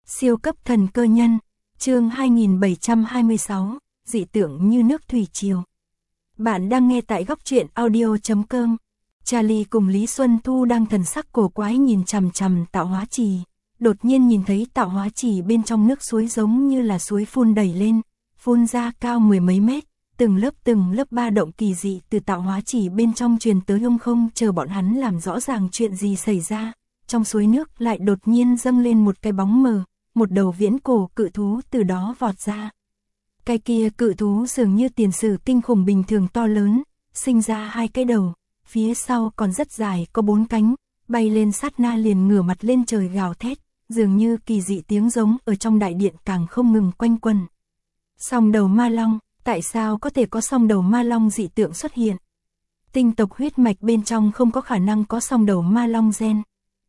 Siêu cấp thần cơ nhân, chương 2726, dị tượng như nước thủy triều. Bạn đang nghe tại góc truyện audio.com. Charlie cùng Lý Xuân Thu đang thần sắc cổ quái nhìn chằm chằm tạo hóa trì. Đột nhiên nhìn thấy tạo hóa trì bên trong nước suối giống như là suối phun đẩy lên, phun ra cao mười mấy mét, từng lớp ba động kỳ dị từ tạo hóa trì bên trong truyền tới không chờ bọn hắn làm rõ ràng chuyện gì xảy ra. Trong suối nước lại đột nhiên dâng lên một cái bóng mờ, một đầu viễn cổ cự thú từ đó vọt ra. Cái kia cự thú dường như tiền sử kinh khủng bình thường to lớn, sinh ra hai cái đầu, phía sau còn rất dài có 4 cánh, bay lên sát na liền ngửa mặt lên trời gào thét, dường như kỳ dị tiếng giống ở trong đại điện càng không ngừng quanh quẩn. Song đầu ma long, tại sao có thể có song đầu ma long dị tượng xuất hiện? Tinh tộc huyết mạch bên trong không có khả năng có song đầu ma long gen.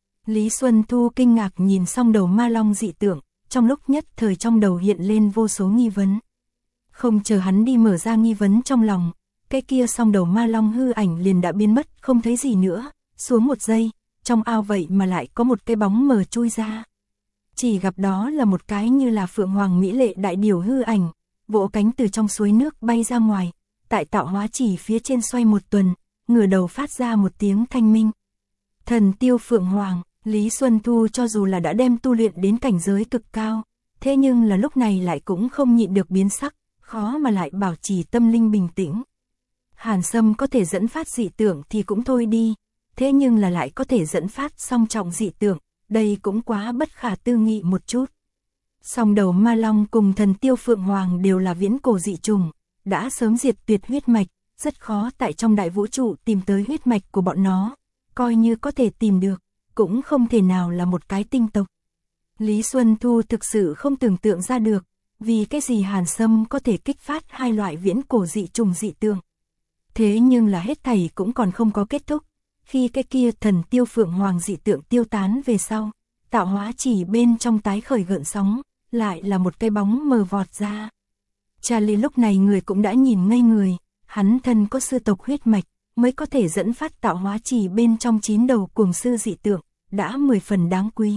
Lý Xuân Thu kinh ngạc nhìn song đầu ma long dị tượng, trong lúc nhất thời trong đầu hiện lên vô số nghi vấn. Không chờ hắn đi mở ra nghi vấn trong lòng, cái kia song đầu ma long hư ảnh liền đã biến mất không thấy gì nữa, xuống một giây, trong ao vậy mà lại có một cái bóng mờ chui ra. Chỉ gặp đó là một cái như là phượng hoàng mỹ lệ đại điểu hư ảnh, vỗ cánh từ trong suối nước bay ra ngoài, tại tạo hóa chỉ phía trên xoay một tuần, ngửa đầu phát ra một tiếng thanh minh. Thần tiêu phượng hoàng. Lý Xuân Thu cho dù là đã đem tu luyện đến cảnh giới cực cao, thế nhưng là lúc này lại cũng không nhịn được biến sắc, khó mà lại bảo trì tâm linh bình tĩnh. Hàn Sâm có thể dẫn phát dị tượng thì cũng thôi đi, thế nhưng là lại có thể dẫn phát song trọng dị tượng, đây cũng quá bất khả tư nghị một chút. Song đầu ma long cùng thần tiêu phượng hoàng đều là viễn cổ dị trùng, đã sớm diệt tuyệt huyết mạch, rất khó tại trong đại vũ trụ tìm tới huyết mạch của bọn nó, coi như có thể tìm được, cũng không thể nào là một cái tinh tộc. Lý Xuân Thu thực sự không tưởng tượng ra được, vì cái gì Hàn Sâm có thể kích phát hai loại viễn cổ dị trùng dị tượng. Thế nhưng là hết thảy cũng còn không có kết thúc, khi cái kia thần tiêu phượng hoàng dị tượng tiêu tán về sau, tạo hóa chỉ bên trong tái khởi gợn sóng, lại là một cái bóng mờ vọt ra. Charlie lúc này người cũng đã nhìn ngây người, hắn thân có sư tộc huyết mạch, mới có thể dẫn phát tạo hóa chỉ bên trong 9 đầu cuồng sư dị tượng, đã 10 phần đáng quý.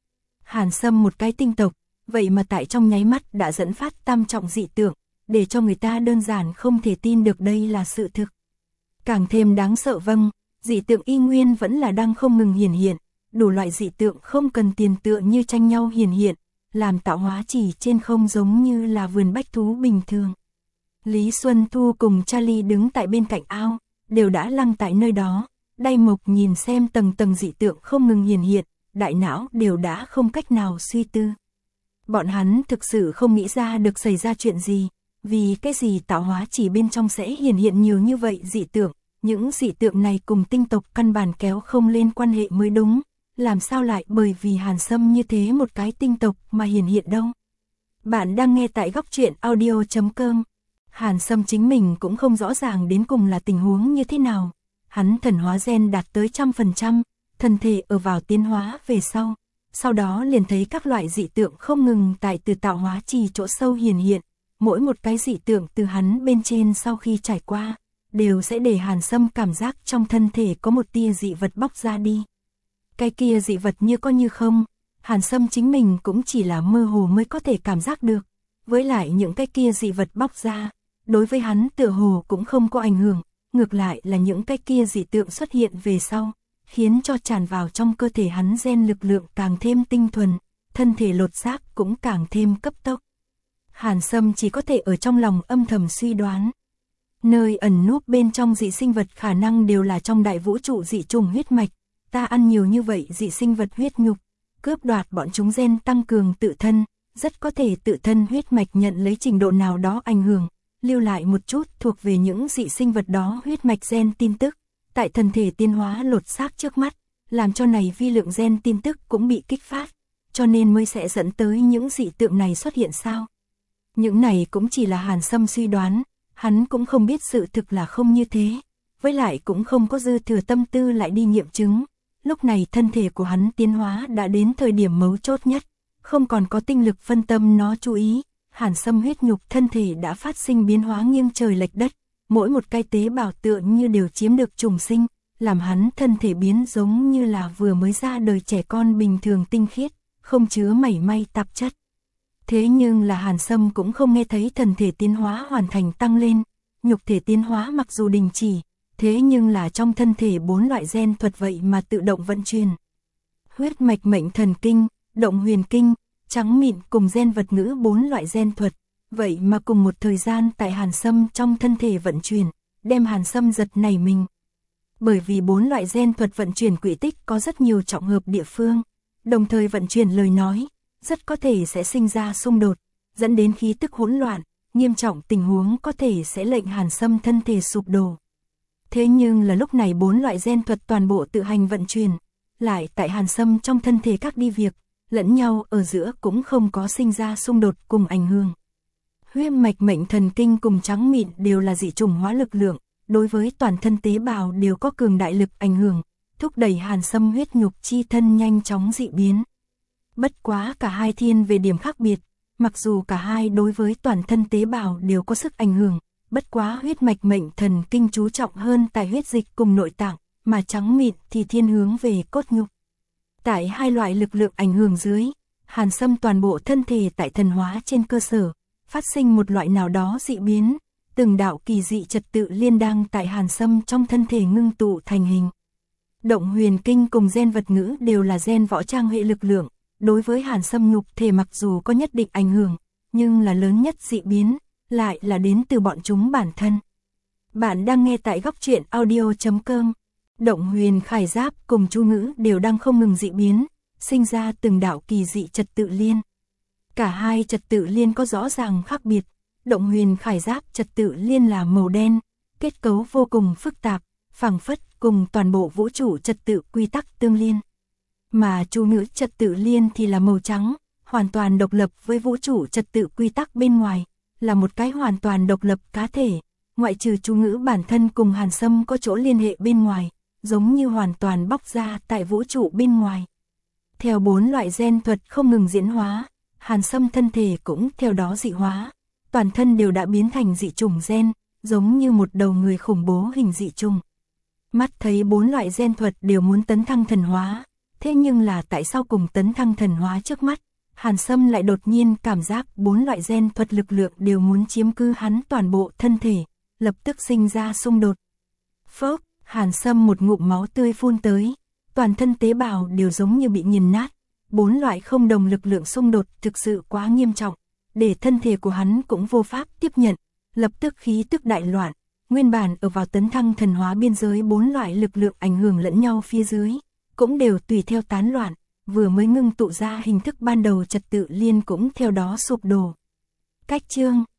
Hàn Sâm một cái tinh tộc, vậy mà tại trong nháy mắt đã dẫn phát tam trọng dị tượng, để cho người ta đơn giản không thể tin được đây là sự thực. Càng thêm đáng sợ dị tượng y nguyên vẫn là đang không ngừng hiển hiện, đủ loại dị tượng không cần tiền tựa như tranh nhau hiển hiện, làm tạo hóa chỉ trên không giống như là vườn bách thú bình thường. Lý Xuân Thu cùng Charlie đứng tại bên cạnh ao, đều đã lăng tại nơi đó, đay mộc nhìn xem tầng dị tượng không ngừng hiển hiện, đại não đều đã không cách nào suy tư. Bọn hắn thực sự không nghĩ ra được xảy ra chuyện gì, vì cái gì tạo hóa chỉ bên trong sẽ hiển hiện nhiều như vậy dị tượng, những dị tượng này cùng tinh tộc căn bản kéo không lên quan hệ mới đúng, làm sao lại bởi vì Hàn Sâm như thế một cái tinh tộc mà hiển hiện đâu. Bạn đang nghe tại góc truyện audio.com. Hàn Sâm chính mình cũng không rõ ràng đến cùng là tình huống như thế nào. Hắn thần hóa gen đạt tới 100%, thân thể ở vào tiến hóa về sau đó liền thấy các loại dị tượng không ngừng tại từ tạo hóa trì chỗ sâu hiển hiện, mỗi một cái dị tượng từ hắn bên trên sau khi trải qua, đều sẽ để Hàn Sâm cảm giác trong thân thể có một tia dị vật bóc ra đi. Cái kia dị vật như có như không, Hàn Sâm chính mình cũng chỉ là mơ hồ mới có thể cảm giác được, với lại những cái kia dị vật bóc ra, đối với hắn tựa hồ cũng không có ảnh hưởng, ngược lại là những cái kia dị tượng xuất hiện về sau, khiến cho tràn vào trong cơ thể hắn gen lực lượng càng thêm tinh thuần, thân thể lột xác cũng càng thêm cấp tốc. Hàn Sâm chỉ có thể ở trong lòng âm thầm suy đoán. Nơi ẩn núp bên trong dị sinh vật khả năng đều là trong đại vũ trụ dị trùng huyết mạch, ta ăn nhiều như vậy dị sinh vật huyết nhục, cướp đoạt bọn chúng gen tăng cường tự thân, rất có thể tự thân huyết mạch nhận lấy trình độ nào đó ảnh hưởng, lưu lại một chút thuộc về những dị sinh vật đó huyết mạch gen tin tức, tại thân thể tiến hóa lột xác trước mắt, làm cho này vi lượng gen tin tức cũng bị kích phát, cho nên mới sẽ dẫn tới những dị tượng này xuất hiện sao. Những này cũng chỉ là Hàn Sâm suy đoán, hắn cũng không biết sự thực là không như thế, với lại cũng không có dư thừa tâm tư lại đi nghiệm chứng. Lúc này thân thể của hắn tiến hóa đã đến thời điểm mấu chốt nhất, không còn có tinh lực phân tâm nó chú ý, Hàn Sâm huyết nhục thân thể đã phát sinh biến hóa nghiêng trời lệch đất, mỗi một cái tế bào tựa như đều chiếm được trùng sinh, làm hắn thân thể biến giống như là vừa mới ra đời trẻ con bình thường tinh khiết, không chứa mảy may tạp chất. Thế nhưng là Hàn Sâm cũng không nghe thấy thần thể tiến hóa hoàn thành tăng lên, nhục thể tiến hóa mặc dù đình chỉ, thế nhưng là trong thân thể 4 loại gen thuật vậy mà tự động vận chuyển. Huyết mạch mệnh thần kinh, động huyền kinh, trắng mịn cùng gen vật ngữ 4 loại gen thuật, vậy mà cùng một thời gian tại Hàn Sâm trong thân thể vận chuyển, đem Hàn Sâm giật nảy mình. Bởi vì 4 loại gen thuật vận chuyển quỹ tích có rất nhiều trọng hợp địa phương, đồng thời vận chuyển lời nói, rất có thể sẽ sinh ra xung đột, dẫn đến khí tức hỗn loạn, nghiêm trọng tình huống có thể sẽ lệnh Hàn Sâm thân thể sụp đổ. Thế nhưng là lúc này 4 loại gen thuật toàn bộ tự hành vận chuyển, lại tại Hàn Sâm trong thân thể các đi việc, lẫn nhau ở giữa cũng không có sinh ra xung đột cùng ảnh hưởng. Huyết mạch mệnh thần kinh cùng trắng mịn đều là dị chủng hóa lực lượng, đối với toàn thân tế bào đều có cường đại lực ảnh hưởng, thúc đẩy Hàn Sâm huyết nhục chi thân nhanh chóng dị biến. Bất quá cả hai thiên về điểm khác biệt, mặc dù cả hai đối với toàn thân tế bào đều có sức ảnh hưởng, bất quá huyết mạch mệnh thần kinh chú trọng hơn tại huyết dịch cùng nội tạng, mà trắng mịn thì thiên hướng về cốt nhục. Tại hai loại lực lượng ảnh hưởng dưới, Hàn Sâm toàn bộ thân thể tại thần hóa trên cơ sở, phát sinh một loại nào đó dị biến, từng đạo kỳ dị trật tự liên đang tại Hàn Sâm trong thân thể ngưng tụ thành hình. Động huyền kinh cùng gen vật ngữ đều là gen võ trang hệ lực lượng, đối với Hàn Sâm nhục thể mặc dù có nhất định ảnh hưởng, nhưng là lớn nhất dị biến, lại là đến từ bọn chúng bản thân. Bạn đang nghe tại góc truyện audio.com. Động huyền khải giáp cùng chú ngữ đều đang không ngừng dị biến, sinh ra từng đạo kỳ dị trật tự liên. Cả hai trật tự liên có rõ ràng khác biệt. Động huyền khải giáp trật tự liên là màu đen, kết cấu vô cùng phức tạp, phảng phất cùng toàn bộ vũ trụ trật tự quy tắc tương liên. Mà chú ngữ trật tự liên thì là màu trắng, hoàn toàn độc lập với vũ trụ trật tự quy tắc bên ngoài, là một cái hoàn toàn độc lập cá thể, ngoại trừ chú ngữ bản thân cùng Hàn Sâm có chỗ liên hệ bên ngoài, giống như hoàn toàn bóc ra tại vũ trụ bên ngoài. Theo 4 loại gen thuật không ngừng diễn hóa, Hàn Sâm thân thể cũng theo đó dị hóa, toàn thân đều đã biến thành dị chủng gen, giống như một đầu người khủng bố hình dị chủng. Mắt thấy 4 loại gen thuật đều muốn tấn thăng thần hóa, thế nhưng là tại sao cùng tấn thăng thần hóa trước mắt, Hàn Sâm lại đột nhiên cảm giác 4 loại gen thuật lực lượng đều muốn chiếm cứ hắn toàn bộ thân thể, lập tức sinh ra xung đột. Phốc, Hàn Sâm một ngụm máu tươi phun tới, toàn thân tế bào đều giống như bị nghiền nát, 4 loại không đồng lực lượng xung đột thực sự quá nghiêm trọng, để thân thể của hắn cũng vô pháp tiếp nhận, lập tức khí tức đại loạn, nguyên bản ở vào tấn thăng thần hóa biên giới 4 loại lực lượng ảnh hưởng lẫn nhau phía dưới, cũng đều tùy theo tán loạn, vừa mới ngưng tụ ra hình thức ban đầu trật tự liên cũng theo đó sụp đổ. Cách chương